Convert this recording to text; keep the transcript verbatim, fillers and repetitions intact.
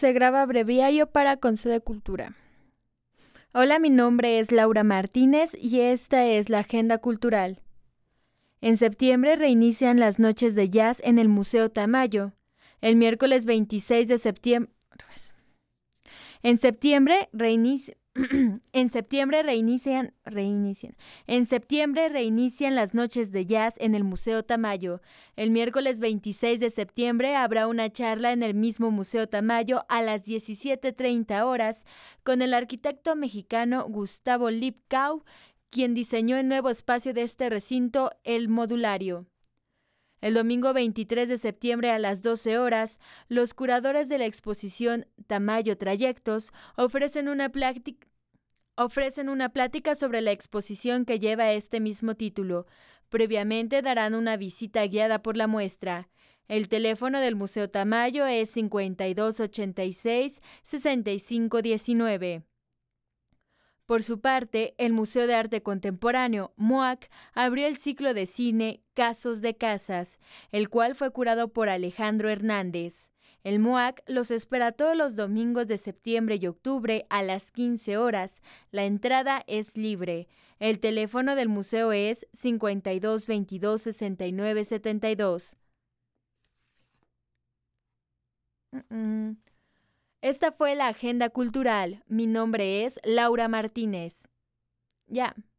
Se graba breviario para Consejo de Cultura. Hola, mi nombre es Laura Martínez y esta es la Agenda Cultural. En septiembre reinician las noches de jazz en el Museo Tamayo. El miércoles veintiséis de septiembre... En septiembre reinicia... en septiembre reinician, reinician. En septiembre reinician las noches de jazz en el Museo Tamayo. El miércoles veintiséis de septiembre habrá una charla en el mismo Museo Tamayo a las diecisiete treinta horas con el arquitecto mexicano Gustavo Lipkau, quien diseñó el nuevo espacio de este recinto, el Modulario. El domingo veintitrés de septiembre a las doce horas, los curadores de la exposición Tamayo Trayectos ofrecen una plática, ofrecen una plática sobre la exposición que lleva este mismo título. Previamente darán una visita guiada por la muestra. El teléfono del Museo Tamayo es cincuenta y dos ochenta y seis sesenta y cinco diecinueve. Por su parte, el Museo de Arte Contemporáneo, MUAC, abrió el ciclo de cine Casos de Casas, el cual fue curado por Alejandro Hernández. El MUAC los espera todos los domingos de septiembre y octubre a las quince horas. La entrada es libre. El teléfono del museo es cincuenta y dos veintidós sesenta y nueve setenta y dos. Mm-mm. Esta fue la Agenda Cultural. Mi nombre es Laura Martínez. Ya.